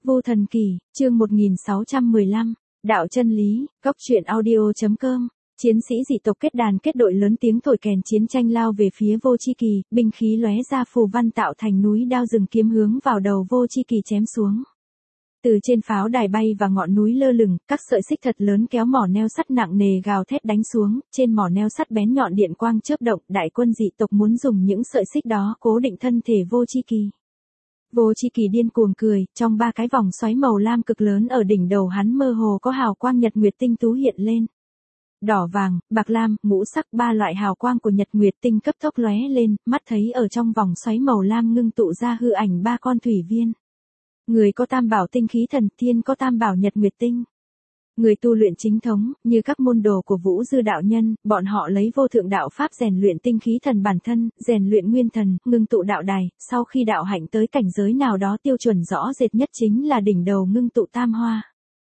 Vô Thần Kỳ, chương 1615, Đạo Chân Lý, Góc Truyện Audio.com. Chiến sĩ dị tộc kết đàn kết đội lớn tiếng thổi kèn chiến tranh lao về phía Vô Chi Kỳ, binh khí lóe ra phù văn tạo thành núi đao rừng kiếm hướng vào đầu Vô Chi Kỳ chém xuống. Từ trên pháo đài bay và ngọn núi lơ lửng, các sợi xích thật lớn kéo mỏ neo sắt nặng nề gào thét đánh xuống, trên mỏ neo sắt bén nhọn điện quang chớp động, đại quân dị tộc muốn dùng những sợi xích đó cố định thân thể Vô Chi Kỳ. Vô Chi Kỳ điên cuồng cười, trong ba cái vòng xoáy màu lam cực lớn ở đỉnh đầu hắn mơ hồ có hào quang nhật nguyệt tinh tú hiện lên. Đỏ vàng, bạc lam, ngũ sắc, ba loại hào quang của nhật nguyệt tinh cấp tốc lóe lên, mắt thấy ở trong vòng xoáy màu lam ngưng tụ ra hư ảnh ba con thủy viên. Người có tam bảo tinh khí thần, thiên có tam bảo nhật nguyệt tinh. Người tu luyện chính thống, như các môn đồ của Vũ Dư đạo nhân, bọn họ lấy vô thượng đạo pháp rèn luyện tinh khí thần bản thân, rèn luyện nguyên thần, ngưng tụ đạo đài, sau khi đạo hạnh tới cảnh giới nào đó tiêu chuẩn rõ rệt nhất chính là đỉnh đầu ngưng tụ tam hoa.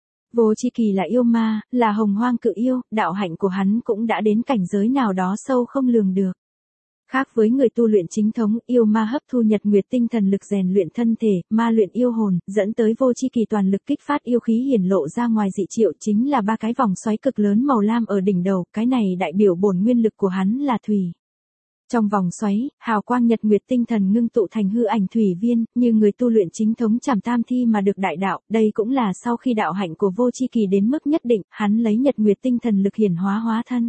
Vô Chi Kỳ là yêu ma, là hồng hoang cự yêu, đạo hạnh của hắn cũng đã đến cảnh giới nào đó sâu không lường được. Khác với người tu luyện chính thống, yêu ma hấp thu nhật nguyệt tinh thần lực rèn luyện thân thể, ma luyện yêu hồn, dẫn tới Vô Chi Kỳ toàn lực kích phát yêu khí hiển lộ ra ngoài dị triệu chính là ba cái vòng xoáy cực lớn màu lam ở đỉnh đầu, cái này đại biểu bổn nguyên lực của hắn là thủy. Trong vòng xoáy, hào quang nhật nguyệt tinh thần ngưng tụ thành hư ảnh thủy viên, như người tu luyện chính thống Trảm Tam Thi mà được đại đạo, đây cũng là sau khi đạo hạnh của Vô Chi Kỳ đến mức nhất định, hắn lấy nhật nguyệt tinh thần lực hiển hóa thân.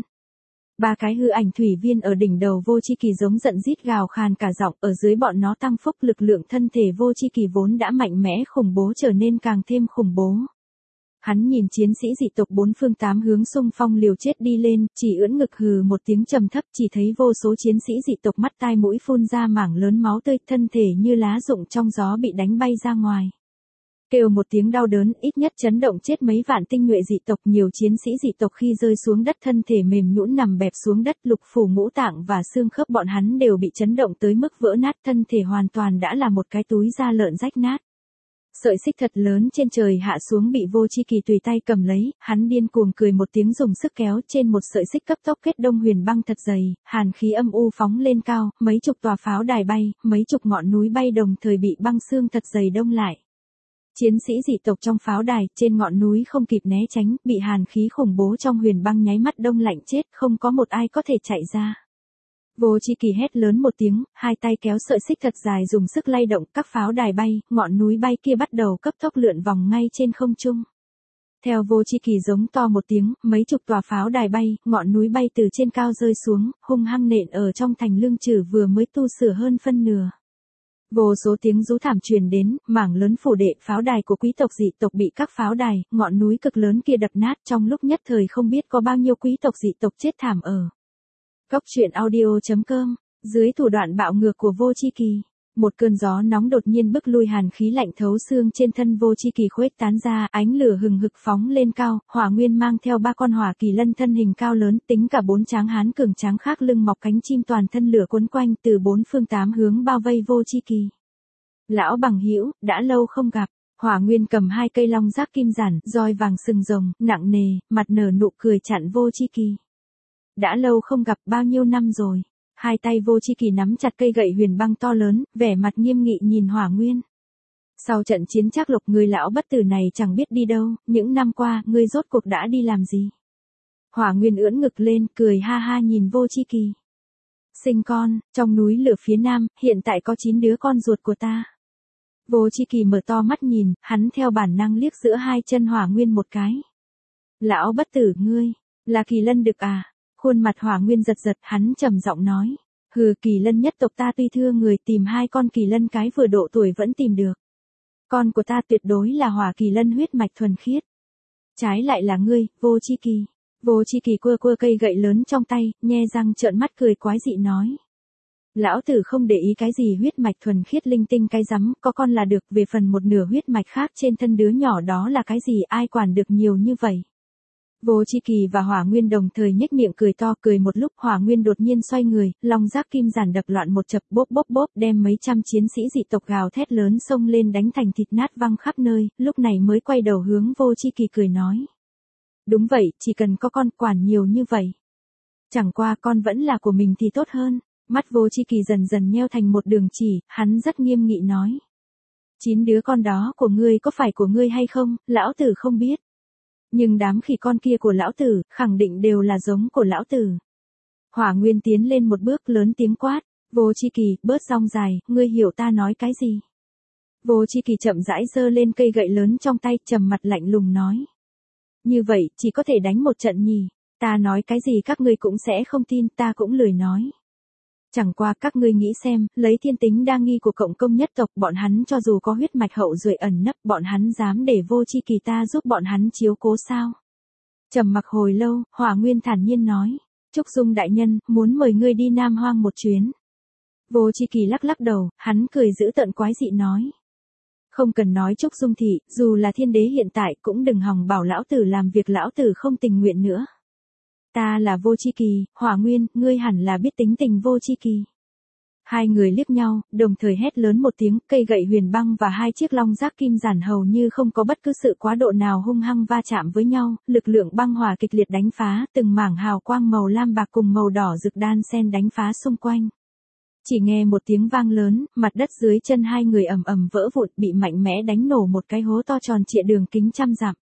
Ba cái hư ảnh thủy viên ở đỉnh đầu Vô Chi Kỳ giống giận rít gào khàn cả giọng, ở dưới bọn nó tăng phúc lực lượng thân thể Vô Chi Kỳ vốn đã mạnh mẽ khủng bố trở nên càng thêm khủng bố. Hắn nhìn chiến sĩ dị tộc bốn phương tám hướng xung phong liều chết đi lên, chỉ ưỡn ngực hừ một tiếng trầm thấp, chỉ thấy vô số chiến sĩ dị tộc mắt tai mũi phun ra mảng lớn máu tươi, thân thể như lá rụng trong gió bị đánh bay ra ngoài. Kêu một tiếng đau đớn, ít nhất chấn động chết mấy vạn tinh nhuệ dị tộc, nhiều chiến sĩ dị tộc khi rơi xuống đất thân thể mềm nhũn nằm bẹp xuống đất, lục phủ ngũ tạng và xương khớp bọn hắn đều bị chấn động tới mức vỡ nát, thân thể hoàn toàn đã là một cái túi da lợn rách nát. Sợi xích thật lớn trên trời hạ xuống bị Vô Chi Kỳ tùy tay cầm lấy, hắn điên cuồng cười một tiếng dùng sức kéo trên một sợi xích cấp tốc kết đông huyền băng thật dày, hàn khí âm u phóng lên cao, mấy chục tòa pháo đài bay, mấy chục ngọn núi bay đồng thời bị băng xương thật dày đông lại. Chiến sĩ dị tộc trong pháo đài, trên ngọn núi không kịp né tránh, bị hàn khí khủng bố trong huyền băng nháy mắt đông lạnh chết, không có một ai có thể chạy ra. Vô Chi Kỳ hét lớn một tiếng, hai tay kéo sợi xích thật dài dùng sức lay động, các pháo đài bay, ngọn núi bay kia bắt đầu cấp tốc lượn vòng ngay trên không trung. Theo Vô Chi Kỳ giống to một tiếng, mấy chục tòa pháo đài bay, ngọn núi bay từ trên cao rơi xuống, hung hăng nện ở trong thành lương trừ vừa mới tu sửa hơn phân nửa. Vô số tiếng rú thảm truyền đến, mảng lớn phủ đệ, pháo đài của quý tộc dị tộc bị các pháo đài, ngọn núi cực lớn kia đập nát, trong lúc nhất thời không biết có bao nhiêu quý tộc dị tộc chết thảm ở. Góc Truyện Audio.com, dưới thủ đoạn bạo ngược của Vô Chi Kỳ, một cơn gió nóng đột nhiên bức lui hàn khí lạnh thấu xương trên thân Vô Chi Kỳ khuếch tán ra, ánh lửa hừng hực phóng lên cao, Hỏa Nguyên mang theo ba con hỏa kỳ lân thân hình cao lớn, tính cả bốn tráng hán cường tráng khác lưng mọc cánh chim toàn thân lửa quấn quanh từ bốn phương tám hướng bao vây Vô Chi Kỳ. Lão bằng hữu, đã lâu không gặp. Hỏa Nguyên cầm hai cây long giác kim giản, roi vàng sừng rồng, nặng nề, mặt nở nụ cười chặn Vô Chi Kỳ. Đã lâu không gặp, bao nhiêu năm rồi. Hai tay Vô Chi Kỳ nắm chặt cây gậy huyền băng to lớn, vẻ mặt nghiêm nghị nhìn Hỏa Nguyên. Sau trận chiến Trác Lộc, người lão bất tử này chẳng biết đi đâu, những năm qua, ngươi rốt cuộc đã đi làm gì? Hỏa Nguyên ưỡn ngực lên, cười ha ha nhìn Vô Chi Kỳ. Sinh con, trong núi lửa phía nam, hiện tại có 9 đứa con ruột của ta. Vô Chi Kỳ mở to mắt nhìn, hắn theo bản năng liếc giữa hai chân Hỏa Nguyên một cái. Lão bất tử ngươi, là kỳ lân đực à? Khuôn mặt Hỏa Nguyên giật giật, hắn trầm giọng nói. Hừ, kỳ lân nhất tộc ta tuy thưa người, tìm hai con kỳ lân cái vừa độ tuổi vẫn tìm được. Con của ta tuyệt đối là hỏa kỳ lân huyết mạch thuần khiết. Trái lại là ngươi, Vô Chi Kỳ. Vô Chi Kỳ cua cây gậy lớn trong tay, nhe răng trợn mắt cười quái dị nói. Lão tử không để ý cái gì huyết mạch thuần khiết linh tinh cái rắm, có con là được, về phần một nửa huyết mạch khác trên thân đứa nhỏ đó là cái gì, ai quản được nhiều như vậy. Vô Chi Kỳ và Hỏa Nguyên đồng thời nhếch miệng cười to, cười một lúc Hỏa Nguyên đột nhiên xoay người, long giác kim giản đập loạn một chập, bốp bốp bốp, đem mấy trăm chiến sĩ dị tộc gào thét lớn xông lên đánh thành thịt nát văng khắp nơi, lúc này mới quay đầu hướng Vô Chi Kỳ cười nói. Đúng vậy, chỉ cần có con quản nhiều như vậy. Chẳng qua con vẫn là của mình thì tốt hơn. Mắt Vô Chi Kỳ dần dần nheo thành một đường chỉ, hắn rất nghiêm nghị nói. 9 đứa con đó của ngươi có phải của ngươi hay không, lão tử không biết. Nhưng đám khỉ con kia của lão tử, khẳng định đều là giống của lão tử. Hỏa Nguyên tiến lên một bước lớn tiếng quát, Vô Chi Kỳ, bớt rong dài, ngươi hiểu ta nói cái gì? Vô Chi Kỳ chậm rãi giơ lên cây gậy lớn trong tay, trầm mặt lạnh lùng nói. Như vậy, chỉ có thể đánh một trận nhỉ, ta nói cái gì các ngươi cũng sẽ không tin, ta cũng lười nói. Chẳng qua các ngươi nghĩ xem, lấy thiên tính đa nghi của cộng công nhất tộc, bọn hắn cho dù có huyết mạch hậu duệ ẩn nấp, bọn hắn dám để Vô Chi Kỳ ta giúp bọn hắn chiếu cố sao? Trầm mặc hồi lâu, Hỏa Nguyên thản nhiên nói, Trúc Dung đại nhân, muốn mời ngươi đi Nam Hoang một chuyến. Vô Chi Kỳ lắc lắc đầu, hắn cười giễu tợn quái dị nói. Không cần nói Trúc Dung thị, dù là thiên đế hiện tại cũng đừng hòng bảo lão tử làm việc lão tử không tình nguyện nữa. Ta là Vô Chi Kỳ, Hỏa Nguyên, ngươi hẳn là biết tính tình Vô Chi Kỳ. Hai người liếc nhau, đồng thời hét lớn một tiếng, cây gậy huyền băng và hai chiếc long giác kim giản hầu như không có bất cứ sự quá độ nào hung hăng va chạm với nhau, lực lượng băng hỏa kịch liệt đánh phá, từng mảng hào quang màu lam bạc cùng màu đỏ rực đan xen đánh phá xung quanh. Chỉ nghe một tiếng vang lớn, mặt đất dưới chân hai người ầm ầm vỡ vụn, bị mạnh mẽ đánh nổ một cái hố to tròn trịa đường kính trăm dặm.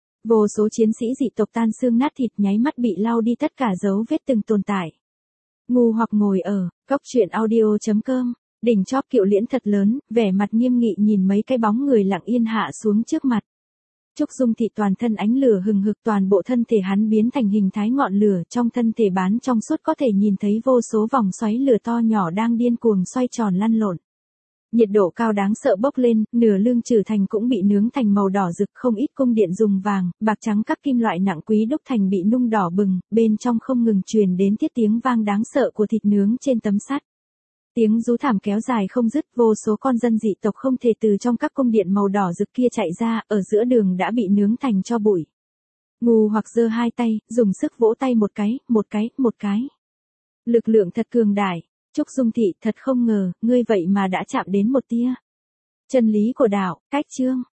Vô số chiến sĩ dị tộc tan xương nát thịt nháy mắt bị lau đi tất cả dấu vết từng tồn tại. Ngu hoặc ngồi ở, góc truyện audio.com, đỉnh chóp Kiệu Liễn thật lớn, vẻ mặt nghiêm nghị nhìn mấy cái bóng người lặng yên hạ xuống trước mặt. Trúc Dung thị toàn thân ánh lửa hừng hực, toàn bộ thân thể hắn biến thành hình thái ngọn lửa, trong thân thể bán trong suốt có thể nhìn thấy vô số vòng xoáy lửa to nhỏ đang điên cuồng xoay tròn lăn lộn. Nhiệt độ cao đáng sợ bốc lên, nửa lưng Trử Thành cũng bị nướng thành màu đỏ rực, không ít cung điện dùng vàng, bạc trắng các kim loại nặng quý đúc thành bị nung đỏ bừng, bên trong không ngừng truyền đến tiếng vang đáng sợ của thịt nướng trên tấm sắt. Tiếng rú thảm kéo dài không dứt, vô số con dân dị tộc không thể từ trong các cung điện màu đỏ rực kia chạy ra, ở giữa đường đã bị nướng thành tro bụi. Ngu hoặc giơ hai tay, dùng sức vỗ tay một cái. Lực lượng thật cường đại. Trúc Dung thị, thật không ngờ, ngươi vậy mà đã chạm đến một tia chân lý của đạo, cách chương.